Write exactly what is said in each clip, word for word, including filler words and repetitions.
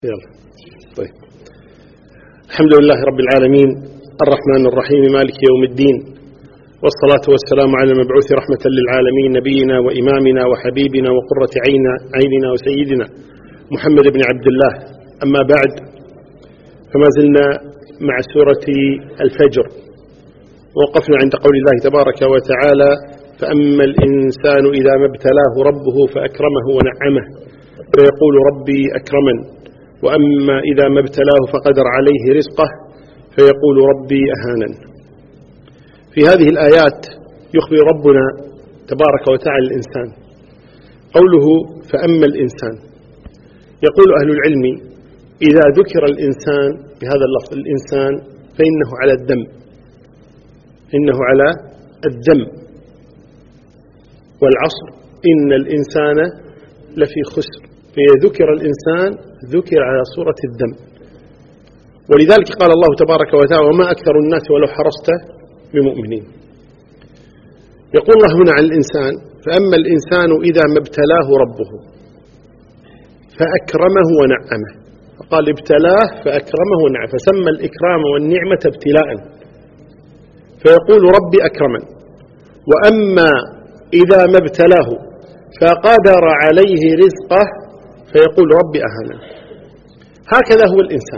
يلا. طيب. الحمد لله رب العالمين الرحمن الرحيم مالك يوم الدين، والصلاة والسلام على المبعوث رحمة للعالمين نبينا وإمامنا وحبيبنا وقرة عيننا وسيدنا محمد بن عبد الله. أما بعد، فما زلنا مع سورة الفجر، ووقفنا عند قول الله تبارك وتعالى: فأما الإنسان إذا ما ابتلاه ربه فأكرمه ونعمه فيقول ربي أكرمن، وأما إذا ما ابتلاه فقدر عليه رزقه فيقول ربي أهانن. في هذه الآيات يخبر ربنا تبارك وتعالى الإنسان. قوله فأما الإنسان، يقول أهل العلم: إذا ذكر الإنسان بهذا اللفظ الإنسان فإنه على الدم، إنه على الدم، والعصر إن الإنسان لفي خسر، فذكر الإنسان ذكر على صورة الدم. ولذلك قال الله تبارك وتعالى: وما أكثر الناس ولو حرصت بمؤمنين. يقول الله هنا عن الإنسان: فأما الإنسان إذا ما ابتلاه ربه فأكرمه ونعمه. فقال ابتلاه فأكرمه ونعمه، فسمى الإكرام والنعمة ابتلاء، فيقول ربي أكرمن. وأما إذا ما ابتلاه فقدر عليه رزقه فيقول ربي أهانن. هكذا هو الإنسان،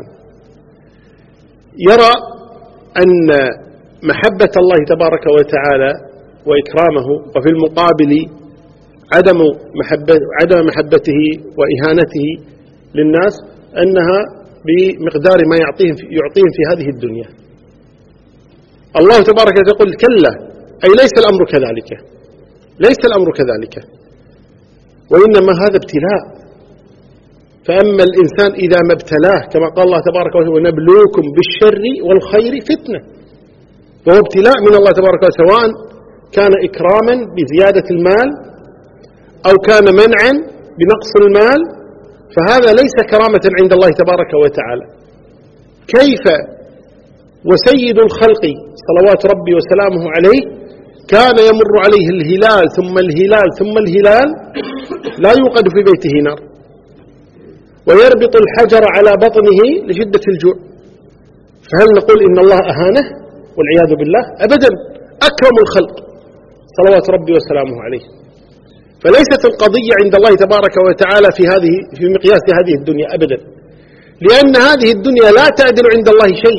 يرى أن محبة الله تبارك وتعالى وإكرامه، وفي المقابل عدم محبة عدم محبته وإهانته للناس، أنها بمقدار ما يعطيهم يعطيهم في هذه الدنيا. الله تبارك وتعالى يقول: كلا، أي ليس الأمر كذلك، ليس الأمر كذلك، وإنما هذا ابتلاء. فأما الإنسان إذا ما ابتلاه، كما قال الله تبارك وتعالى: ونبلوكم بالشر والخير فتنة. وهو ابتلاء من الله تبارك وتعالى، سواء كان إكراما بزيادة المال أو كان منعا بنقص المال، فهذا ليس كرامة عند الله تبارك وتعالى. كيف وسيد الخلق صلوات ربي وسلامه عليه كان يمر عليه الهلال ثم الهلال ثم الهلال لا يوقد في بيته نار، ويربط الحجر على بطنه لشدة الجوع، فهل نقول إن الله أهانه والعياذ بالله؟ أبدا، أكرم الخلق صلوات ربي وسلامه عليه. فليست القضية عند الله تبارك وتعالى في هذه في مقياس هذه الدنيا أبدا، لأن هذه الدنيا لا تعدل عند الله شيء.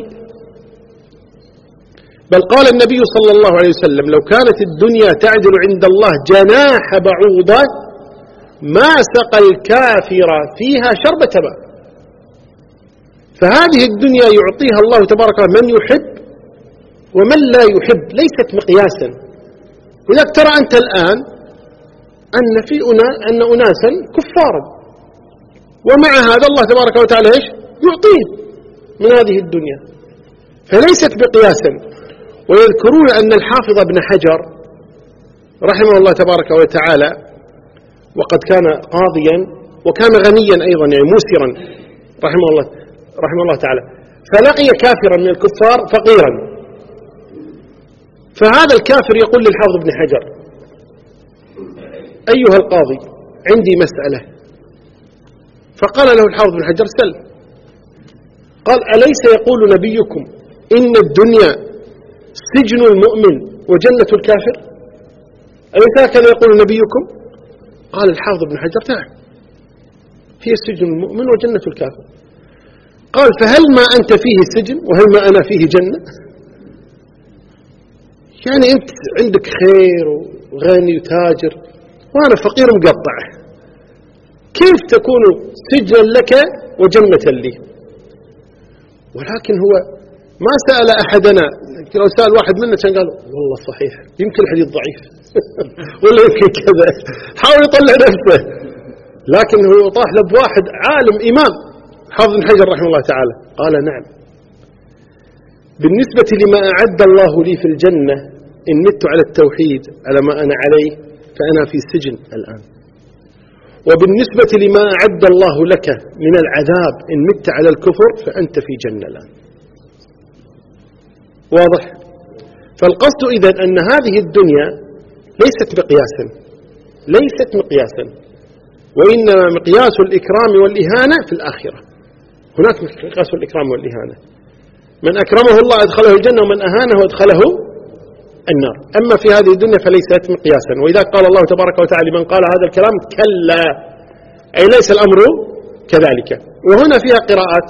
بل قال النبي صلى الله عليه وسلم: لو كانت الدنيا تعدل عند الله جناح بعوضة ما سقى الكافر فيها شربة ماء. فهذه الدنيا يعطيها الله تبارك وتعالى من يحب ومن لا يحب، ليست مقياسا. ولذلك ترى أنت الآن أن في أنا أن أناسا كفارا، ومع هذا الله تبارك وتعالى إيش يعطيه من هذه الدنيا، فليست بقياسا. ويذكرون أن الحافظ ابن حجر رحمه الله تبارك وتعالى، وقد كان قاضيا وكان غنيا أيضا، يعني موسرا رحمه الله رحمه الله تعالى، فلقي كافرا من الكفار فقيرا، فهذا الكافر يقول للحافظ ابن حجر: أيها القاضي، عندي مسألة. فقال له الحافظ ابن حجر: سل. قال: أليس يقول نبيكم إن الدنيا سجن المؤمن وجنة الكافر؟ أليس هكذا يقول نبيكم؟ قال الحافظ ابن حجر: نعم، هي سجن المؤمن وجنة الكافر. قال: فهل ما أنت فيه سجن وهل ما أنا فيه جنة؟ يعني أنت عندك خير وغني وتاجر وأنا فقير مقطع، كيف تكون سجنا لك وجنة لي؟ ولكن هو ما سأل أحدنا، لو سأل واحد منا كان قال: والله صحيح، يمكن الحديث ضعيف ولا يمكن كذا، حاول يطلع نفسه. لكن هو طاح له بواحد عالم إمام حافظ بن حجر رحمه الله تعالى، قال: نعم، بالنسبة لما أعد الله لي في الجنة إن مت على التوحيد على ما أنا عليه فأنا في سجن الآن، وبالنسبة لما أعد الله لك من العذاب إن مت على الكفر فأنت في جنة الآن. واضح؟ فالقصد إذن أن هذه الدنيا ليست مقياسا، ليست مقياسا، وإنما مقياس الإكرام والإهانة في الآخرة. هناك مقياس الإكرام والإهانة. من أكرمه الله أدخله الجنة ومن أهانه أدخله النار. أما في هذه الدنيا فليست مقياسا. وإذا قال الله تبارك وتعالى من قال هذا الكلام كلا، أي ليس الأمر كذلك. وهنا فيها قراءات: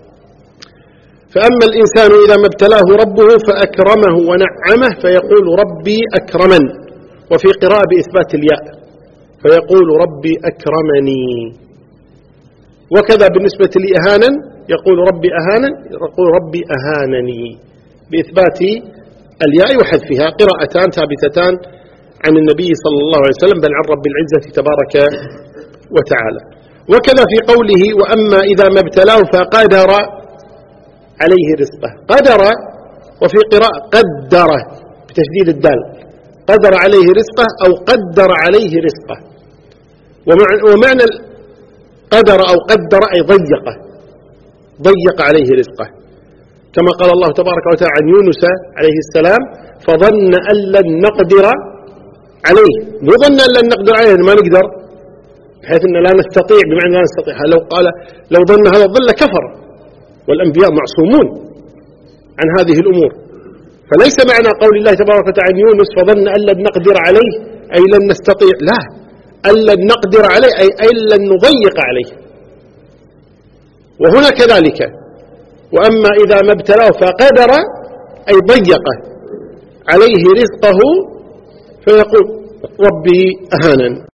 فأما الإنسان إذا ما ابتلاه ربه فأكرمه ونعمه فيقول ربي أكرمن، وفي قراءة بإثبات الياء فيقول ربي أكرمني. وكذا بالنسبة لإهانا يقول ربي أهانا، يقول ربي أهانني، بإثبات الياء وحذفها. قراءتان ثابتتان عن النبي صلى الله عليه وسلم بل عن رب العزة تبارك وتعالى. وكذا في قوله وأما إذا ما ابتلاه فقدر عليه رزقه، قدر، وفي قراءة قدر بتشديد الدال، قدر عليه رزقه أو قدر عليه رزقه. ومعنى قدر أو قدر أي ضيقه، ضيق عليه رزقه، كما قال الله تبارك وتعالى عن يونس عليه السلام فظن أن لن نقدر عليه. مو ظن أن لن نقدر عليه ما نقدر، بحيث أن لا نستطيع بمعنى لا نستطيع. لو قال لو ظن هذا الظن كفر، والأنبياء معصومون عن هذه الأمور. فليس معنى قول الله تبارك وتعالى عن يونس فظن أن لن نقدر عليه أي لن نستطيع، لا، أن لن نقدر عليه أي أن لن نضيق عليه. وهنا كذلك وأما إذا ما ابتلاه فقدر أي ضيق عليه رزقه فيقول ربي أهانن.